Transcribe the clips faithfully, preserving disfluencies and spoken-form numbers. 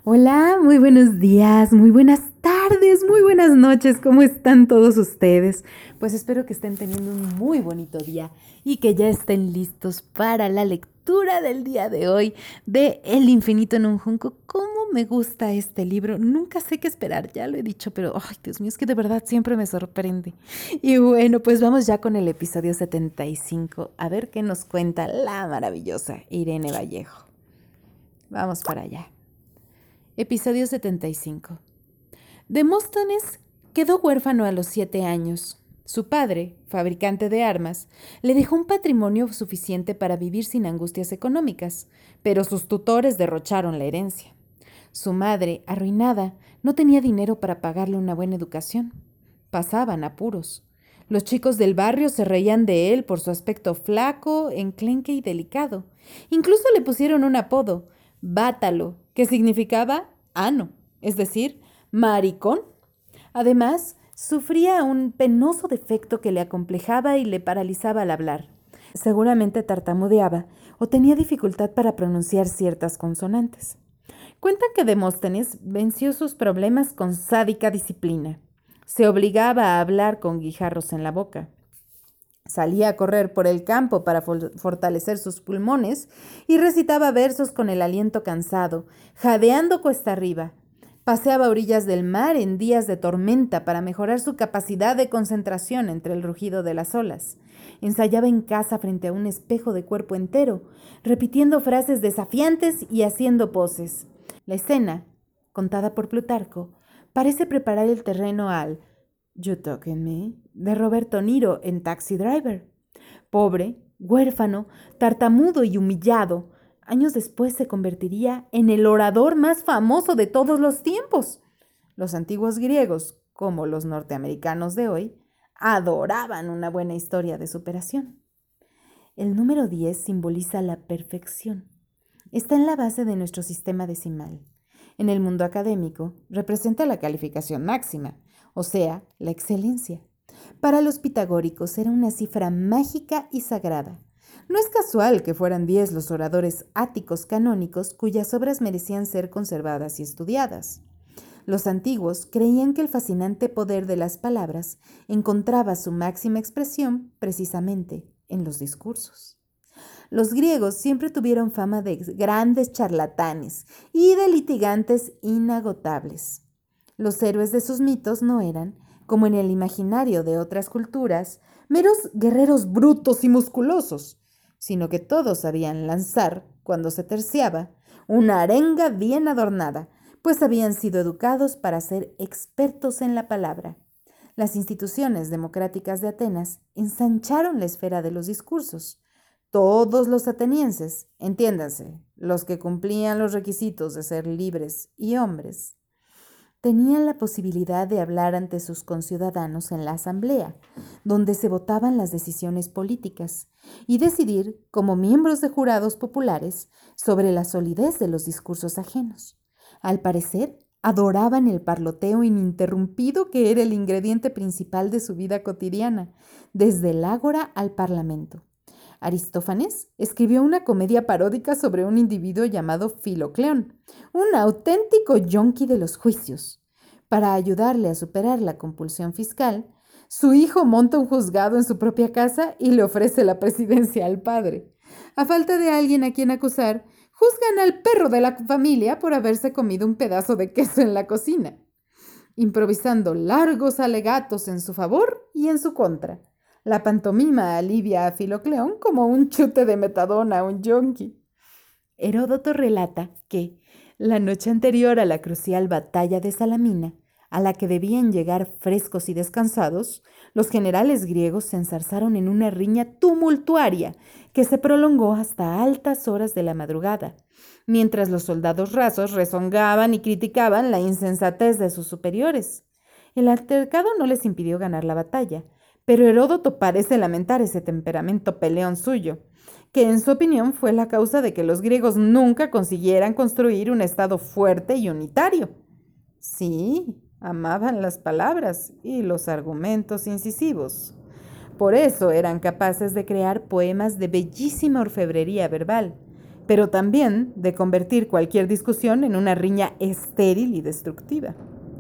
Hola, muy buenos días, muy buenas tardes, muy buenas noches. ¿Cómo están todos ustedes? Pues espero que estén teniendo un muy bonito día y que ya estén listos para la lectura del día de hoy de El infinito en un junco. ¿Cómo me gusta este libro? Nunca sé qué esperar, ya lo he dicho, pero ay, Dios mío, es que de verdad siempre me sorprende. Y bueno, pues vamos ya con el episodio setenta y cinco, a ver qué nos cuenta la maravillosa Irene Vallejo. Vamos para allá. Episodio setenta y cinco. Demóstenes quedó huérfano a los siete años. Su padre, fabricante de armas, le dejó un patrimonio suficiente para vivir sin angustias económicas, pero sus tutores derrocharon la herencia. Su madre, arruinada, no tenía dinero para pagarle una buena educación. Pasaban apuros. Los chicos del barrio se reían de él por su aspecto flaco, enclenque y delicado. Incluso le pusieron un apodo, Bátalo, que significaba ano, es decir, maricón. Además, sufría un penoso defecto que le acomplejaba y le paralizaba al hablar. Seguramente tartamudeaba o tenía dificultad para pronunciar ciertas consonantes. Cuentan que Demóstenes venció sus problemas con sádica disciplina. Se obligaba a hablar con guijarros en la boca. Salía a correr por el campo para fortalecer sus pulmones y recitaba versos con el aliento cansado, jadeando cuesta arriba. Paseaba a orillas del mar en días de tormenta para mejorar su capacidad de concentración entre el rugido de las olas. Ensayaba en casa frente a un espejo de cuerpo entero, repitiendo frases desafiantes y haciendo poses. La escena, contada por Plutarco, parece preparar el terreno al You Talking Me de Roberto Niro en Taxi Driver. Pobre, huérfano, tartamudo y humillado, años después se convertiría en el orador más famoso de todos los tiempos. Los antiguos griegos, como los norteamericanos de hoy, adoraban una buena historia de superación. El número diez simboliza la perfección. Está en la base de nuestro sistema decimal. En el mundo académico, representa la calificación máxima, o sea, la excelencia. Para los pitagóricos era una cifra mágica y sagrada. No es casual que fueran diez los oradores áticos canónicos cuyas obras merecían ser conservadas y estudiadas. Los antiguos creían que el fascinante poder de las palabras encontraba su máxima expresión precisamente en los discursos. Los griegos siempre tuvieron fama de grandes charlatanes y de litigantes inagotables. Los héroes de sus mitos no eran, como en el imaginario de otras culturas, meros guerreros brutos y musculosos, sino que todos sabían lanzar, cuando se terciaba, una arenga bien adornada, pues habían sido educados para ser expertos en la palabra. Las instituciones democráticas de Atenas ensancharon la esfera de los discursos. Todos los atenienses, entiéndanse, los que cumplían los requisitos de ser libres y hombres, tenían la posibilidad de hablar ante sus conciudadanos en la asamblea, donde se votaban las decisiones políticas, y decidir, como miembros de jurados populares, sobre la solidez de los discursos ajenos. Al parecer, adoraban el parloteo ininterrumpido que era el ingrediente principal de su vida cotidiana, desde el ágora al parlamento. Aristófanes escribió una comedia paródica sobre un individuo llamado Filocleón, un auténtico yonki de los juicios. Para ayudarle a superar la compulsión fiscal, su hijo monta un juzgado en su propia casa y le ofrece la presidencia al padre. A falta de alguien a quien acusar, juzgan al perro de la familia por haberse comido un pedazo de queso en la cocina, improvisando largos alegatos en su favor y en su contra. La pantomima alivia a Filocleón como un chute de metadona a un yonki. Heródoto relata que, la noche anterior a la crucial batalla de Salamina, a la que debían llegar frescos y descansados, los generales griegos se enzarzaron en una riña tumultuaria que se prolongó hasta altas horas de la madrugada, mientras los soldados rasos rezongaban y criticaban la insensatez de sus superiores. El altercado no les impidió ganar la batalla, pero Heródoto parece lamentar ese temperamento peleón suyo, que en su opinión fue la causa de que los griegos nunca consiguieran construir un estado fuerte y unitario. Sí, amaban las palabras y los argumentos incisivos. Por eso eran capaces de crear poemas de bellísima orfebrería verbal, pero también de convertir cualquier discusión en una riña estéril y destructiva.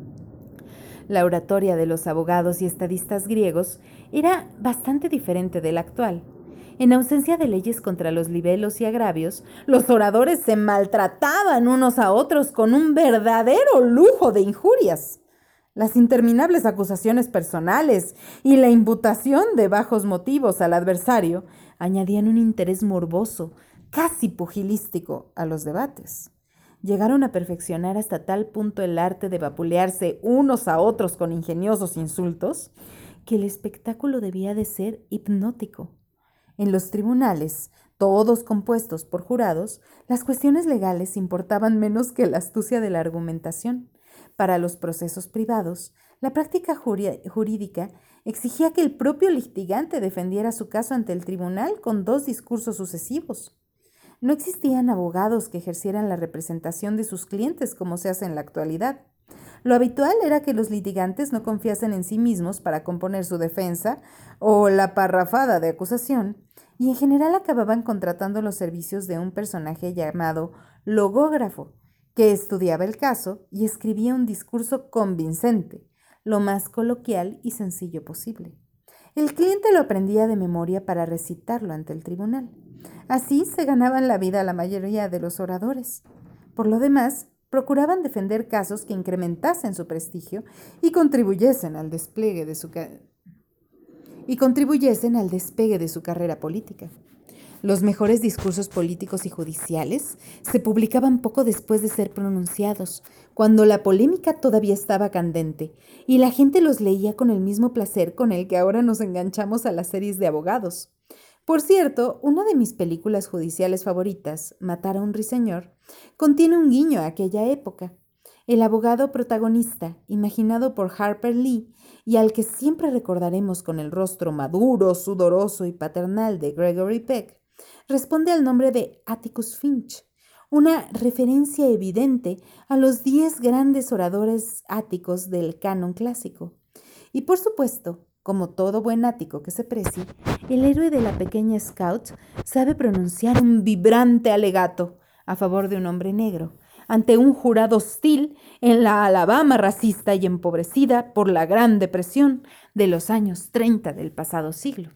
La oratoria de los abogados y estadistas griegos era bastante diferente de la actual. En ausencia de leyes contra los libelos y agravios, los oradores se maltrataban unos a otros con un verdadero lujo de injurias. Las interminables acusaciones personales y la imputación de bajos motivos al adversario añadían un interés morboso, casi pugilístico, a los debates. Llegaron a perfeccionar hasta tal punto el arte de vapulearse unos a otros con ingeniosos insultos, que el espectáculo debía de ser hipnótico. En los tribunales, todos compuestos por jurados, las cuestiones legales importaban menos que la astucia de la argumentación. Para los procesos privados, la práctica jurídica exigía que el propio litigante defendiera su caso ante el tribunal con dos discursos sucesivos. No existían abogados que ejercieran la representación de sus clientes como se hace en la actualidad. Lo habitual era que los litigantes no confiasen en sí mismos para componer su defensa o la parrafada de acusación, y en general acababan contratando los servicios de un personaje llamado logógrafo, que estudiaba el caso y escribía un discurso convincente, lo más coloquial y sencillo posible. El cliente lo aprendía de memoria para recitarlo ante el tribunal. Así se ganaban la vida la mayoría de los oradores. Por lo demás, procuraban defender casos que incrementasen su prestigio y contribuyesen al despliegue de su, ca- y contribuyesen al despegue de su carrera política. Los mejores discursos políticos y judiciales se publicaban poco después de ser pronunciados, cuando la polémica todavía estaba candente, y la gente los leía con el mismo placer con el que ahora nos enganchamos a las series de abogados. Por cierto, una de mis películas judiciales favoritas, Matar a un ruiseñor, contiene un guiño a aquella época. El abogado protagonista, imaginado por Harper Lee y al que siempre recordaremos con el rostro maduro, sudoroso y paternal de Gregory Peck, responde al nombre de Atticus Finch, una referencia evidente a los diez grandes oradores áticos del canon clásico. Y por supuesto, como todo buen ático que se precie, el héroe de la pequeña Scout sabe pronunciar un vibrante alegato a favor de un hombre negro, ante un jurado hostil en la Alabama racista y empobrecida por la Gran Depresión de los años treinta del pasado siglo.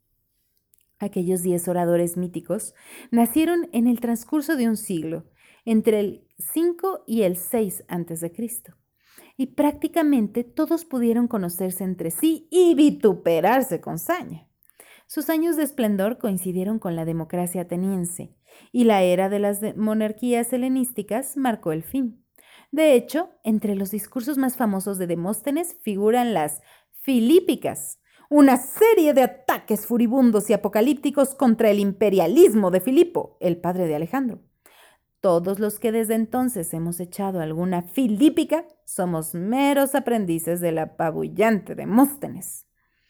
Aquellos diez oradores míticos nacieron en el transcurso de un siglo, entre el cinco y el seis antes de Cristo, y prácticamente todos pudieron conocerse entre sí y vituperarse con saña. Sus años de esplendor coincidieron con la democracia ateniense, y la era de las de monarquías helenísticas marcó el fin. De hecho, entre los discursos más famosos de Demóstenes figuran las Filípicas, una serie de ataques furibundos y apocalípticos contra el imperialismo de Filipo, el padre de Alejandro. Todos los que desde entonces hemos echado alguna filípica somos meros aprendices del apabullante Demóstenes.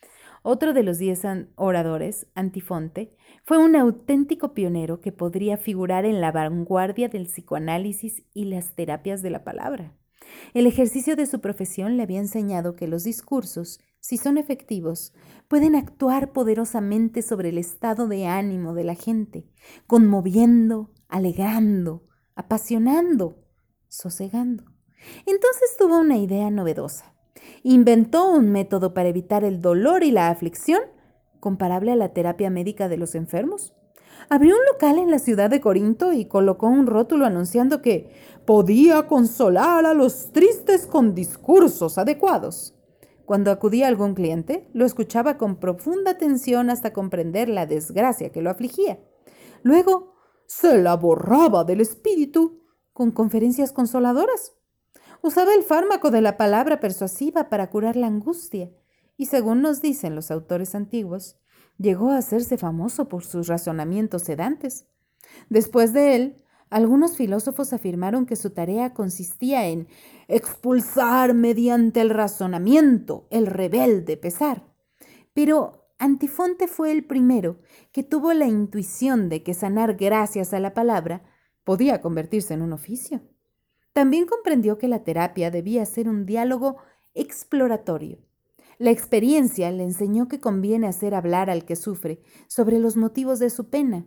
Otro de los diez oradores, Antifonte, fue un auténtico pionero que podría figurar en la vanguardia del psicoanálisis y las terapias de la palabra. El ejercicio de su profesión le había enseñado que los discursos, si son efectivos, pueden actuar poderosamente sobre el estado de ánimo de la gente, conmoviendo, alegrando, apasionando, sosegando. Entonces tuvo una idea novedosa. Inventó un método para evitar el dolor y la aflicción, comparable a la terapia médica de los enfermos. Abrió un local en la ciudad de Corinto y colocó un rótulo anunciando que podía consolar a los tristes con discursos adecuados. Cuando acudía algún cliente, lo escuchaba con profunda atención hasta comprender la desgracia que lo afligía. Luego, se la borraba del espíritu con conferencias consoladoras. Usaba el fármaco de la palabra persuasiva para curar la angustia y, según nos dicen los autores antiguos, llegó a hacerse famoso por sus razonamientos sedantes. Después de él, algunos filósofos afirmaron que su tarea consistía en expulsar mediante el razonamiento el rebelde pesar. Pero Antifonte fue el primero que tuvo la intuición de que sanar gracias a la palabra podía convertirse en un oficio. También comprendió que la terapia debía ser un diálogo exploratorio. La experiencia le enseñó que conviene hacer hablar al que sufre sobre los motivos de su pena,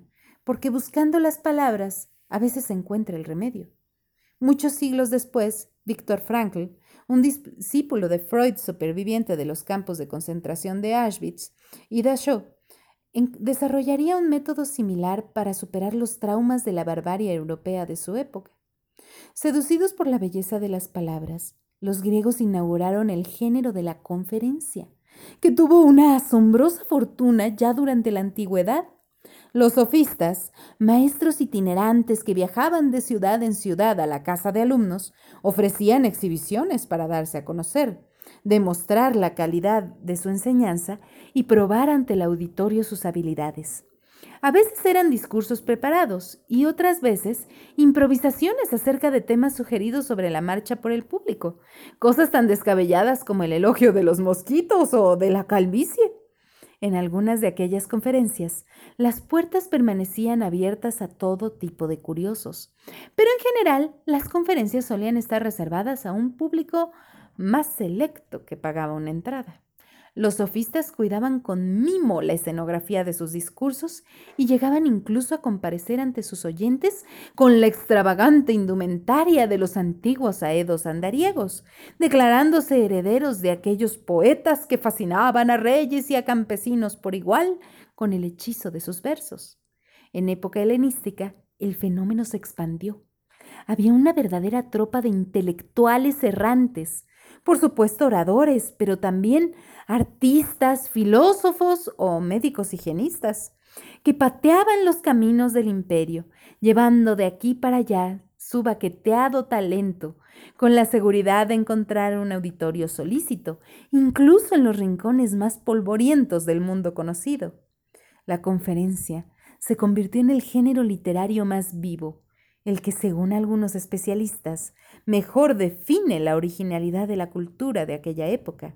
porque buscando las palabras a veces se encuentra el remedio. Muchos siglos después, Viktor Frankl, un discípulo de Freud superviviente de los campos de concentración de Auschwitz y Dachau, desarrollaría un método similar para superar los traumas de la barbarie europea de su época. Seducidos por la belleza de las palabras, los griegos inauguraron el género de la conferencia, que tuvo una asombrosa fortuna ya durante la antigüedad. Los sofistas, maestros itinerantes que viajaban de ciudad en ciudad a la casa de alumnos, ofrecían exhibiciones para darse a conocer, demostrar la calidad de su enseñanza y probar ante el auditorio sus habilidades. A veces eran discursos preparados y otras veces improvisaciones acerca de temas sugeridos sobre la marcha por el público, cosas tan descabelladas como el elogio de los mosquitos o de la calvicie. En algunas de aquellas conferencias, las puertas permanecían abiertas a todo tipo de curiosos, pero en general las conferencias solían estar reservadas a un público más selecto que pagaba una entrada. Los sofistas cuidaban con mimo la escenografía de sus discursos y llegaban incluso a comparecer ante sus oyentes con la extravagante indumentaria de los antiguos aedos andariegos, declarándose herederos de aquellos poetas que fascinaban a reyes y a campesinos por igual con el hechizo de sus versos. En época helenística, el fenómeno se expandió. Había una verdadera tropa de intelectuales errantes, por supuesto oradores, pero también artistas, filósofos o médicos higienistas, que pateaban los caminos del imperio, llevando de aquí para allá su baqueteado talento, con la seguridad de encontrar un auditorio solícito, incluso en los rincones más polvorientos del mundo conocido. La conferencia se convirtió en el género literario más vivo, el que, según algunos especialistas, mejor define la originalidad de la cultura de aquella época.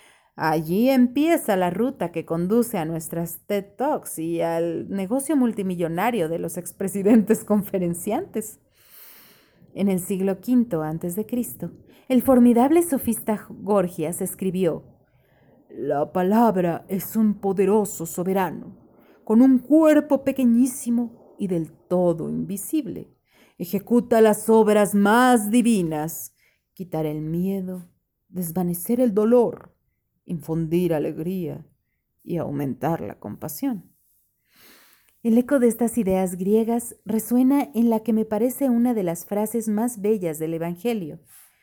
Allí empieza la ruta que conduce a nuestras TED Talks y al negocio multimillonario de los expresidentes conferenciantes. En el siglo quinto antes de Cristo, el formidable sofista Gorgias escribió: «La palabra es un poderoso soberano, con un cuerpo pequeñísimo y del todo invisible. Ejecuta las obras más divinas, quitar el miedo, desvanecer el dolor, infundir alegría y aumentar la compasión». El eco de estas ideas griegas resuena en la que me parece una de las frases más bellas del Evangelio: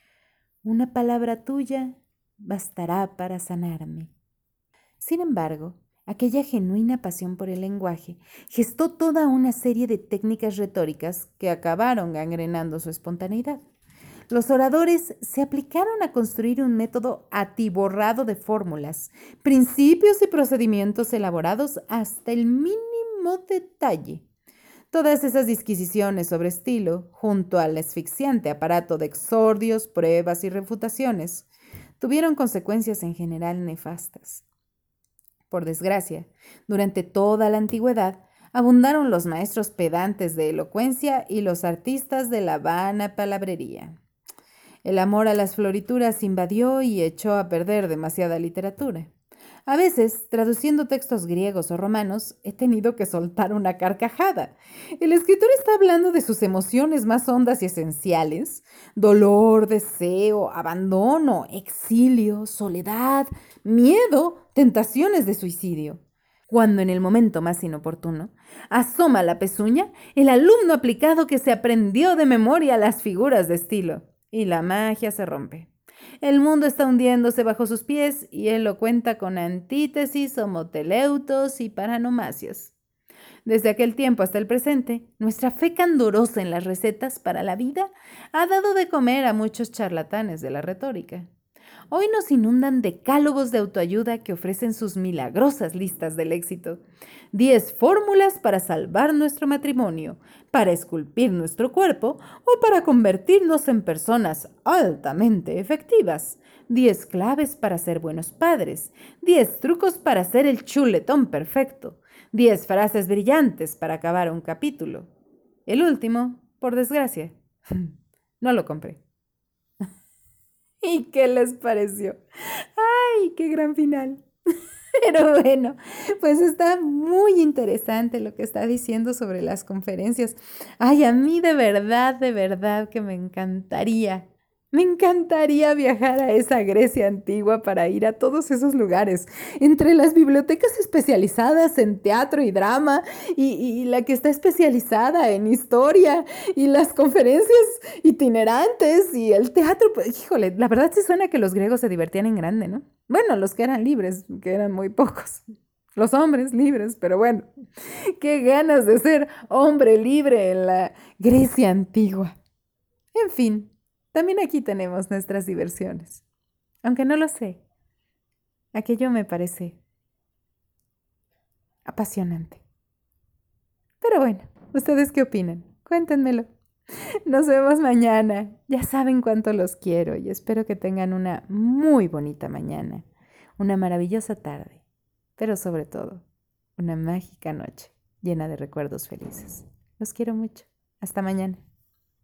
«Una palabra tuya bastará para sanarme». Sin embargo, aquella genuina pasión por el lenguaje gestó toda una serie de técnicas retóricas que acabaron gangrenando su espontaneidad. Los oradores se aplicaron a construir un método atiborrado de fórmulas, principios y procedimientos elaborados hasta el mínimo detalle. Todas esas disquisiciones sobre estilo, junto al asfixiante aparato de exordios, pruebas y refutaciones, tuvieron consecuencias en general nefastas. Por desgracia, durante toda la antigüedad, abundaron los maestros pedantes de elocuencia y los artistas de la vana palabrería. El amor a las florituras invadió y echó a perder demasiada literatura. A veces, traduciendo textos griegos o romanos, he tenido que soltar una carcajada. El escritor está hablando de sus emociones más hondas y esenciales: dolor, deseo, abandono, exilio, soledad, miedo, tentaciones de suicidio. Cuando en el momento más inoportuno asoma la pezuña el alumno aplicado que se aprendió de memoria las figuras de estilo, y la magia se rompe. El mundo está hundiéndose bajo sus pies y él lo cuenta con antítesis, homoteleutos y paranomasias. Desde aquel tiempo hasta el presente, nuestra fe candorosa en las recetas para la vida ha dado de comer a muchos charlatanes de la retórica. Hoy nos inundan decálogos de autoayuda que ofrecen sus milagrosas listas del éxito. Diez fórmulas para salvar nuestro matrimonio, para esculpir nuestro cuerpo o para convertirnos en personas altamente efectivas. Diez claves para ser buenos padres. Diez trucos para ser el chuletón perfecto. Diez frases brillantes para acabar un capítulo. El último, por desgracia, no lo compré. ¿Y qué les pareció? ¡Ay, qué gran final! Pero bueno, pues está muy interesante lo que está diciendo sobre las conferencias. Ay, a mí de verdad, de verdad que me encantaría, me encantaría viajar a esa Grecia antigua para ir a todos esos lugares, entre las bibliotecas especializadas en teatro y drama y, y la que está especializada en historia y las conferencias itinerantes y el teatro. Pues, híjole, la verdad sí suena que los griegos se divertían en grande, ¿no? Bueno, los que eran libres, que eran muy pocos. Los hombres libres, pero bueno, qué ganas de ser hombre libre en la Grecia antigua. En fin, también aquí tenemos nuestras diversiones. Aunque no lo sé, aquello me parece apasionante. Pero bueno, ¿ustedes qué opinan? Cuéntenmelo. Nos vemos mañana. Ya saben cuánto los quiero y espero que tengan una muy bonita mañana, una maravillosa tarde, pero sobre todo, una mágica noche llena de recuerdos felices. Los quiero mucho. Hasta mañana.